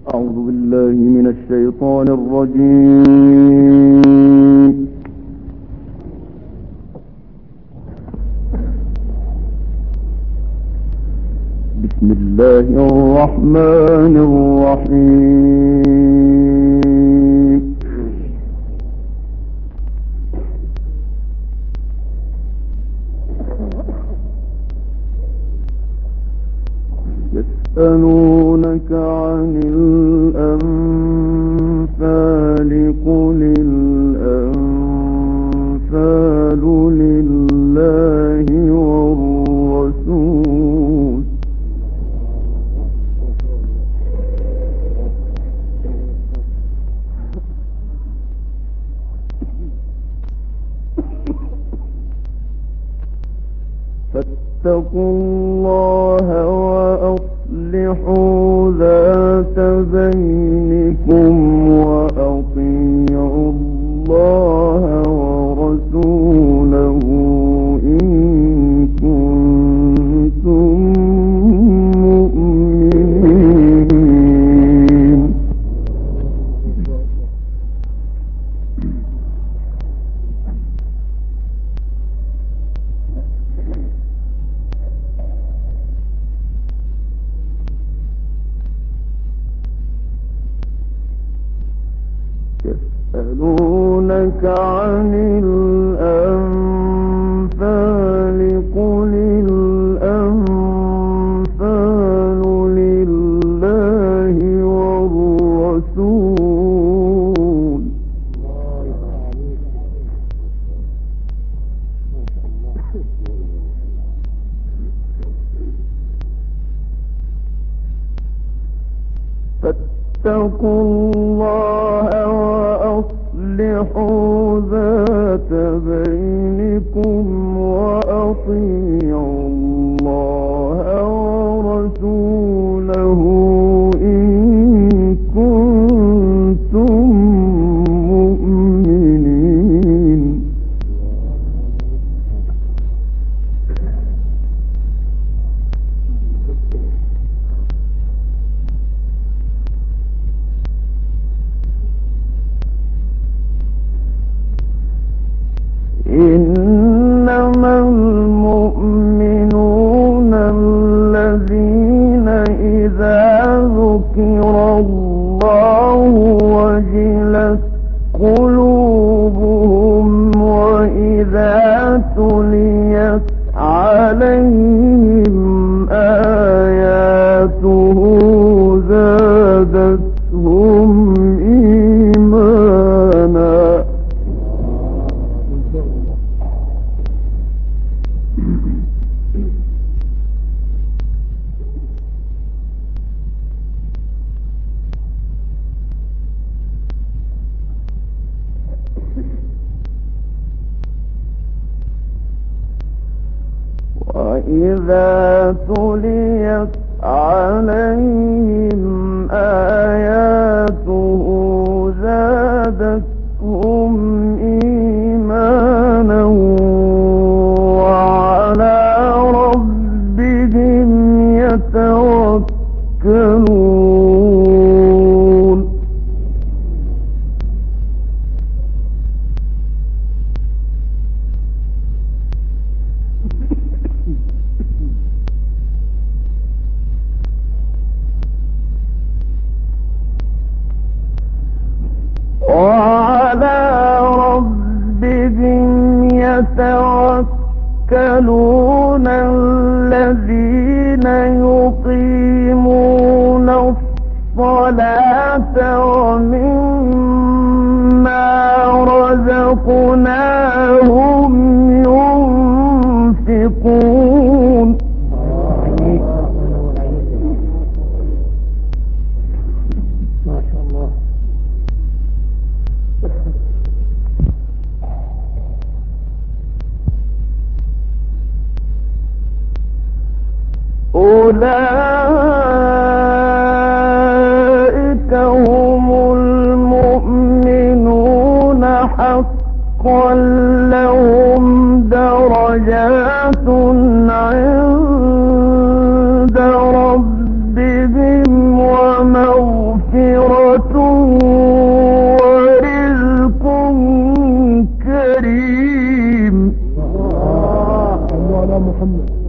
أعوذ بالله من الشيطان الرجيم. بسم الله الرحمن الرحيم. يسألونك عن الأنفال قل الأنفال لله والرسول فاتقوا الله وأصلحوا ذات بينكم وأطيعوا الله ورسوله إن كنتم مؤمنين. يسألونك عن الأنفال قل الأنفال لله والرسول فاتقوا الله وأصلحوا ذات بينكم وأطيعوا الله ورسوله إن كنتم مؤمنين. إنما المؤمنون الذين إذا ذكر الله وجلت قلوبهم وإذا تليت عليهم آياته زادتهم إيمانا. وإذا تليت عليهم آياته زادتهم إيمانا وعلى ربهم يتوكلون. وعلى ربهم يتوكلون الذين يقيمون الصلاة ومما رزقناهم ينفقون. أولئك هم المؤمنون حقا لهم درجات عند ربهم ومغفرة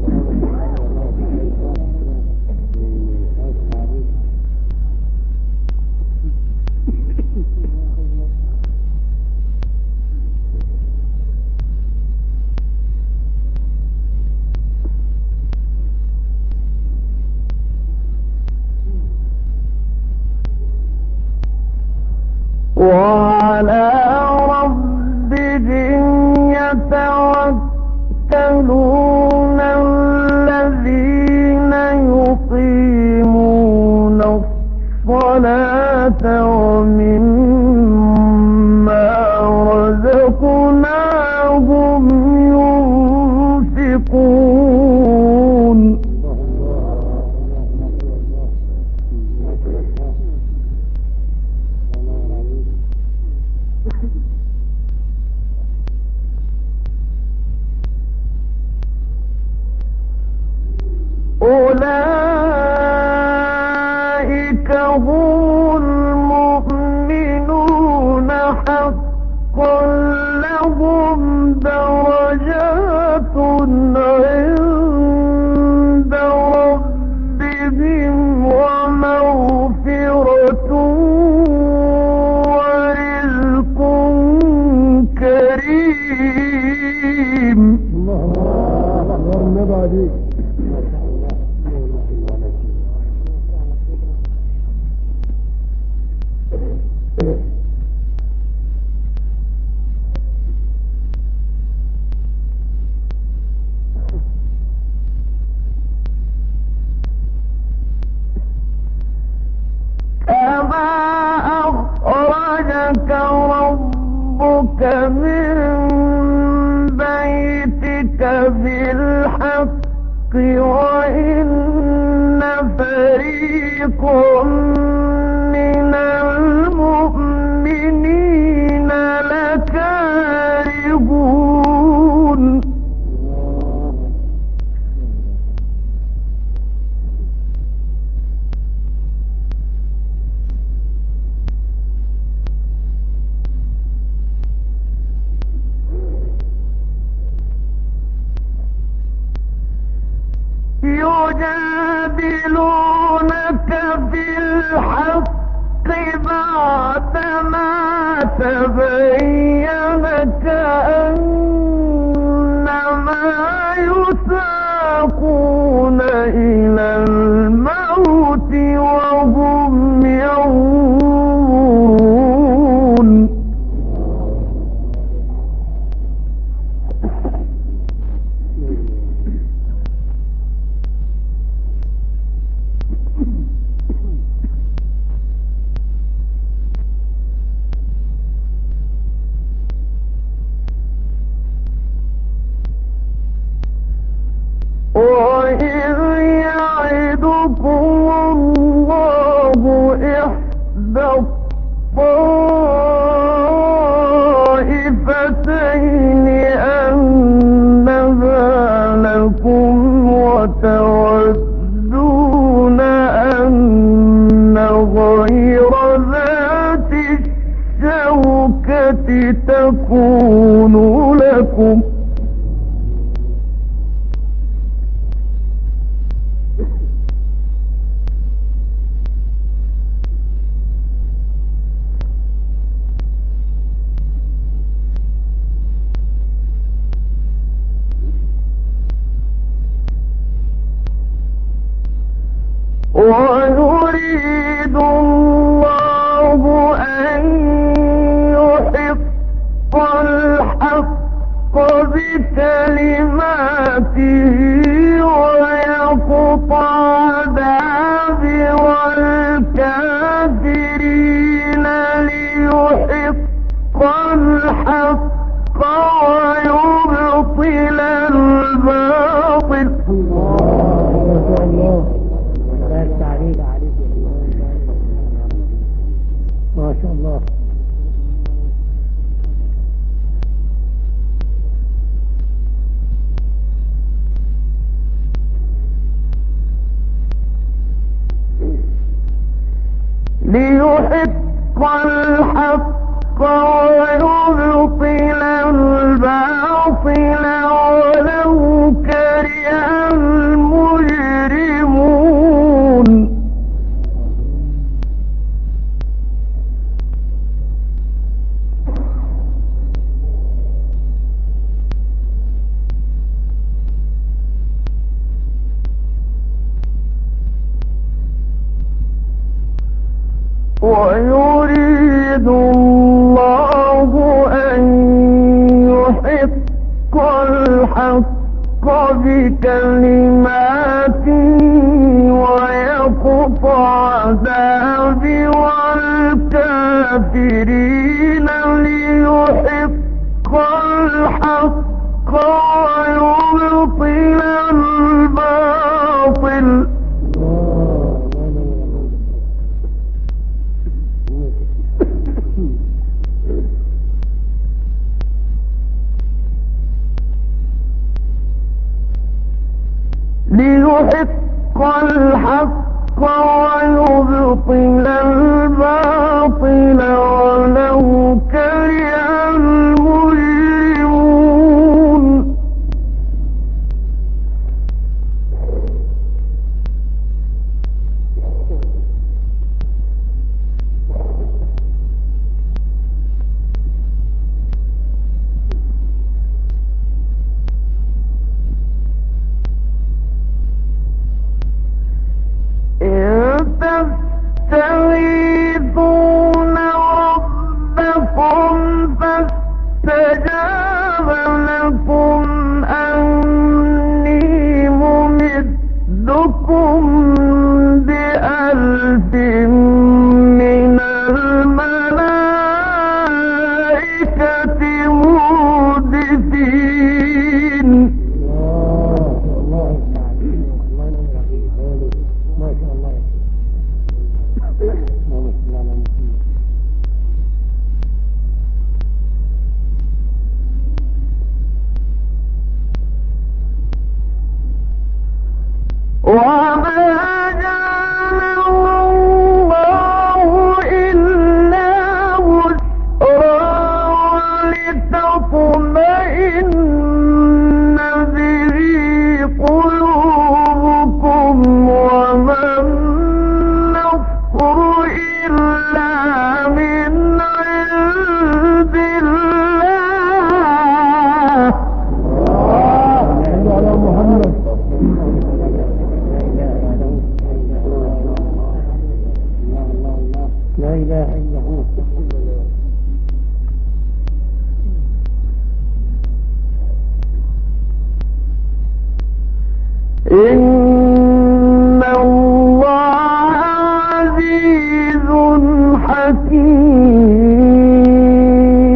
وعلى ربهم يتوكلون الذين يقيمون الصلاة ومما رزقناهم ينفقون. أولئك هم المؤمنون حقا لهم درجات عند ربهم ومغفرة ورزق كريم. الله كما أخرجك ربك من بيتك بالحق وإن فريقا من المؤمنين لكارهون. يجادلونك بالحق بعدما تبين كأنما يساقون إلى الموت وهم ينظرون. وإذ يعدكم الله إحدى الطائفتين أنها لكم وتودون أن غير ذات الشوكة تكون لكم. ويريد الله أن يحق الحق بكلماته ويقطع دابر الكافرين ليحق الحق ويبطل الباطل. ما شاء الله. ليحق الحق ويبطل الباطل ولو كره ويريد الله أن يحق الحق بكلماته ويقطع دابر الكافرين ليحق الحق ويبطل الباطل. ليحق الحق ويبطل الباطل ولو كره المجرمون. تستغيثون ربكم فاستجاب لكم أني ممدكم ب1000 من الملائكة مردفين. وما جعله الله إلا بشرى ولتطمئن به قلوبكم وما النصر إلا من عند الله. على محمد. لا إله إلا هو. إن الله عزيز حكيم.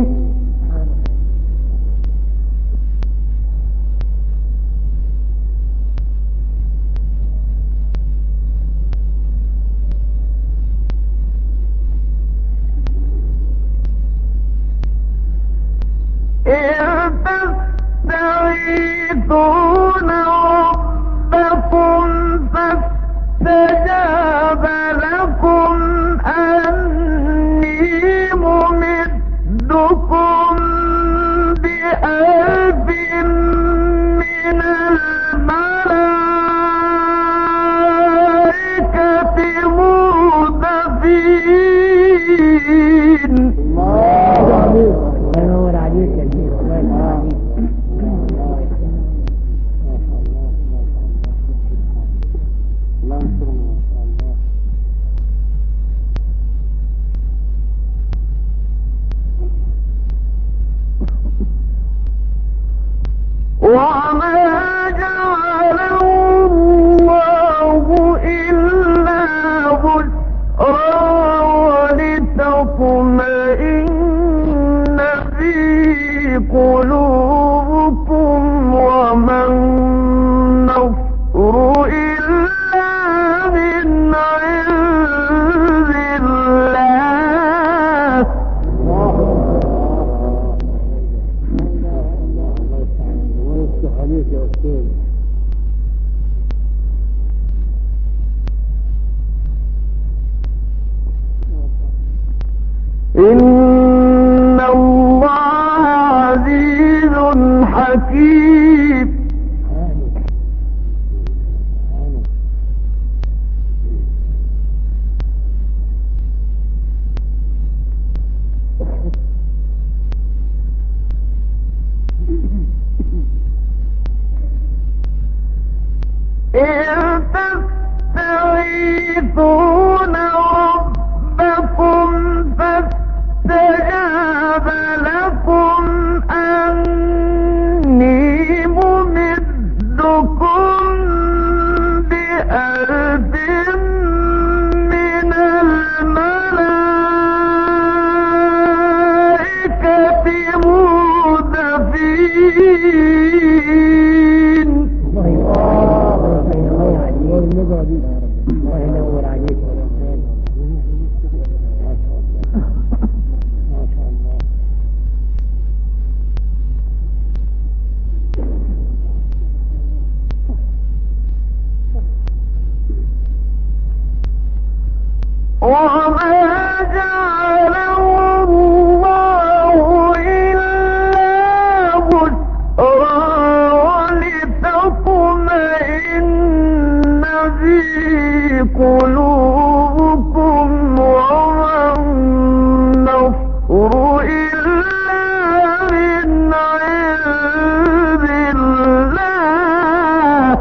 تستغيثون ربكم فاستجاب لكم أني ممدكم ب1000 من الملائكة مردفين. الله ينور عليك يا شيخ. الله ينور عليك. الله ينصرنا. وما جعله الله إلا بشرى ولتطمئن به قلوبكم وما النصر إلا من عند الله. إن الله عزيز حكيم. إذ تستغيثون ربكم الله ينور عليك. ما شاء الله. وما جعله الله إلا بشرى ولتطمئن به قلوبكم وما النصر إلا من عند الله.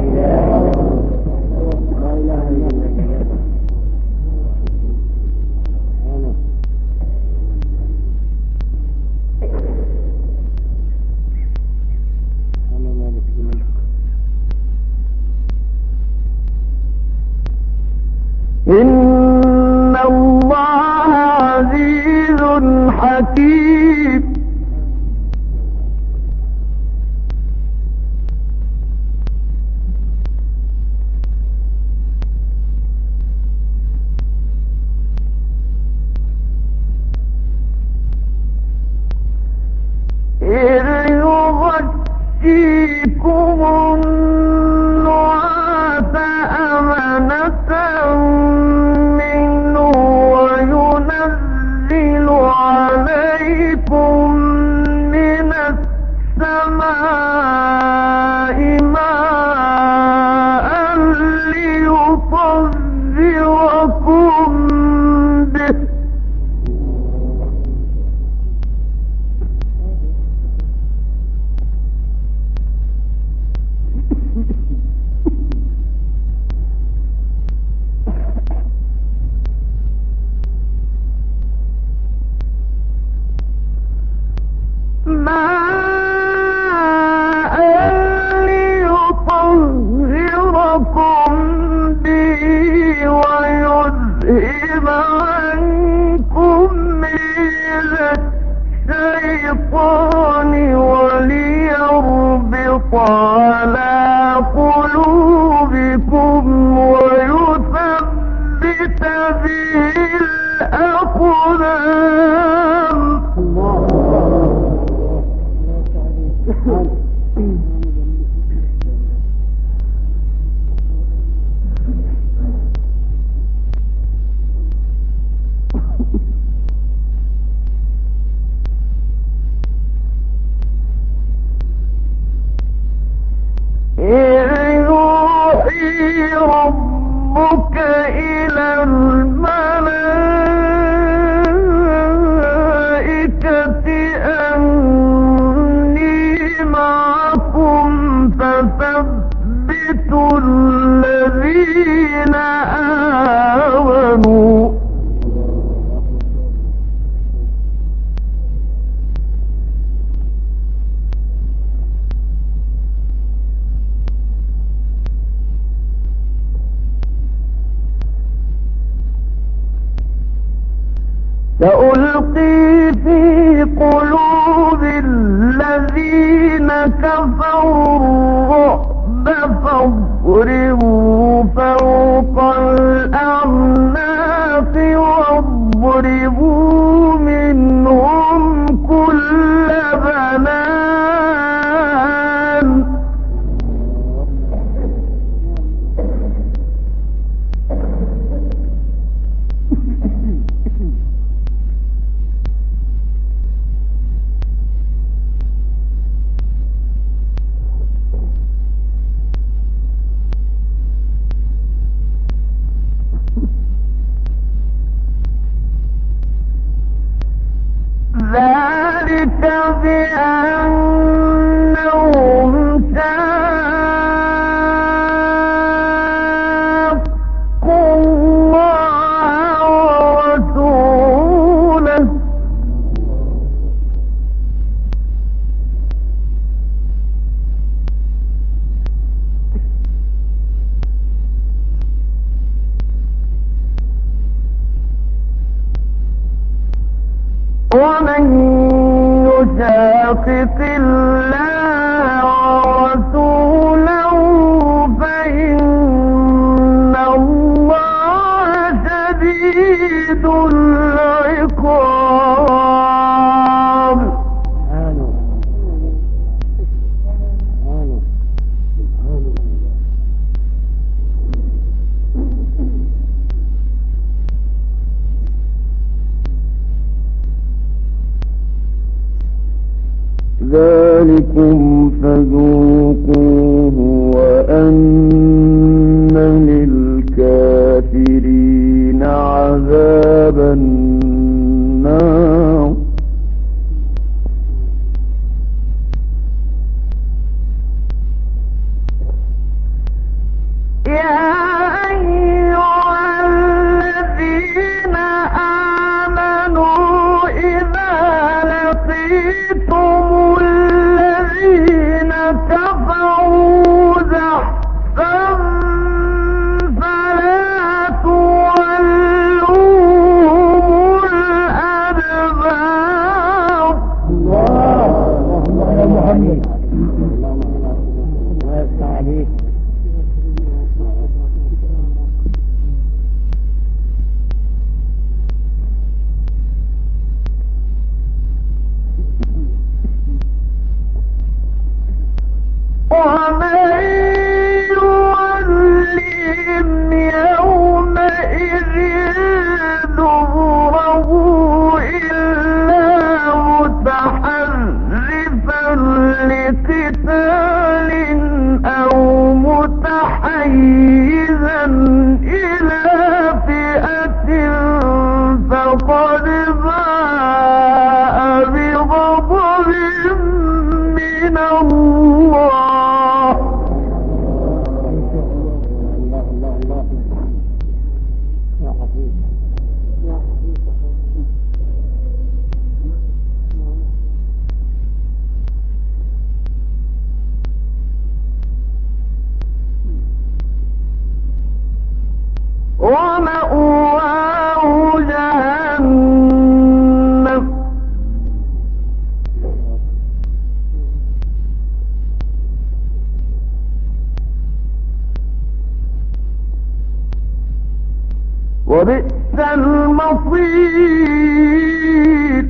إن الله عزيز حكيم. إذ يغشيكم النعاس أمنة منه وينزل عليكم من السماء ماء ليطهركم به. ليطهركم به ويذهب عنكم رجز الشيطان وليربط على قلوبكم ويثبت به الأقدام. إذ يوحي ربك إلى الملائكة أني معكم فثبتوا الذين آمنوا. سألقي في قلوب الذين كفروا الرعب فاضربوا فوق الأعناق واضربوا منهم كل بنان. ذلك بأنهم شاقوا الله ورسوله ومن يشاقق الله ورسوله فإن ومأواه جهنم وبئس المصير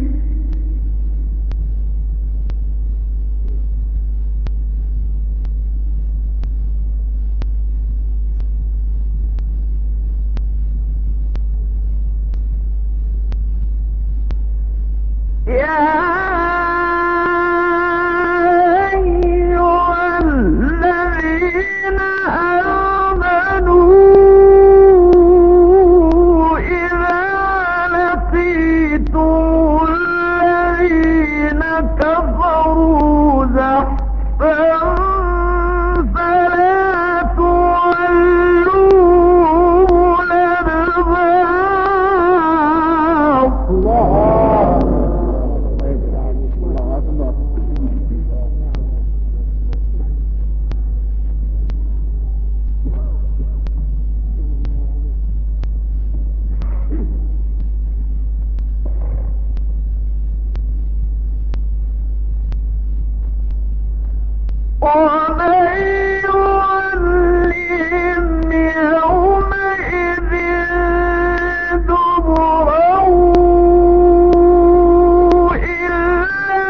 يا أيها الذين آمنوا إذا لقيتم الذين كفروا زحفا فلا تولوهم الأدبار. ومن يولهم يومئذ دبره إلا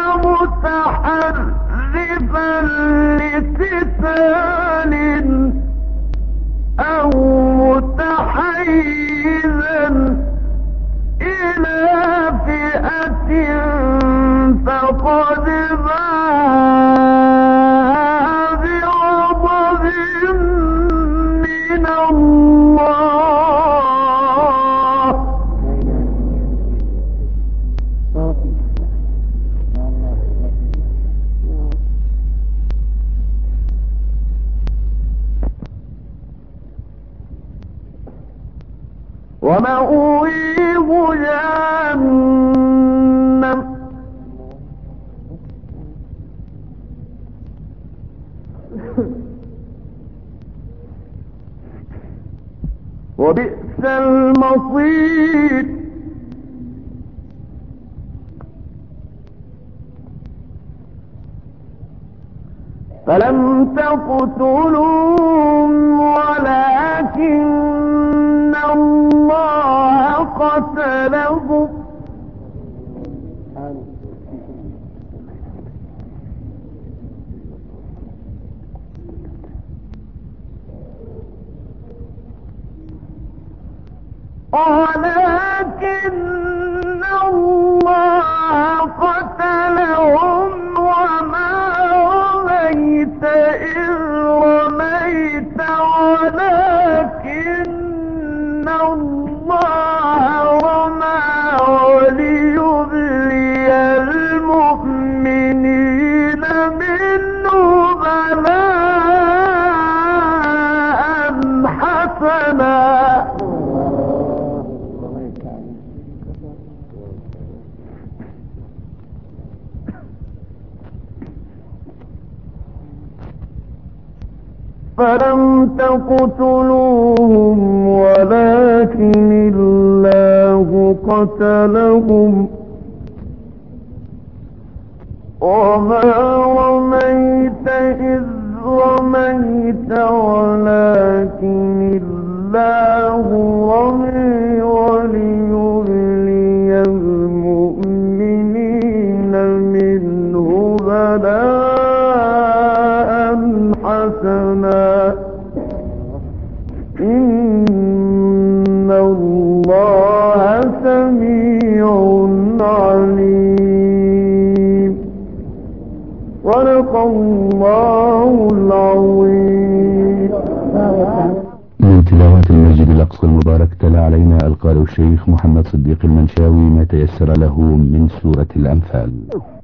متحرفا لقتال أو متحيزا إلى فئة فقد باء بغضب من الله ومأويه جهنم وبئس المصير فلم تقتلوهم ولكن الله قتلهم ولكن الله قتلهم وما رميت إذ رميت ولكن الله رمى وليبلي المؤمنين منه بلاء حسنا فلم تقتلوهم ولكن الله قتلهم وما رميت إذ رميت ولكن الله رمي وليبلي المؤمنين منه بلاء حسنا إن الله سميع عليم صدق الله العظيم. من تلاوات المسجد الأقصى المبارك تلا علينا القارئ الشيخ محمد صديق المنشاوي ما تيسر له من سورة الأنفال.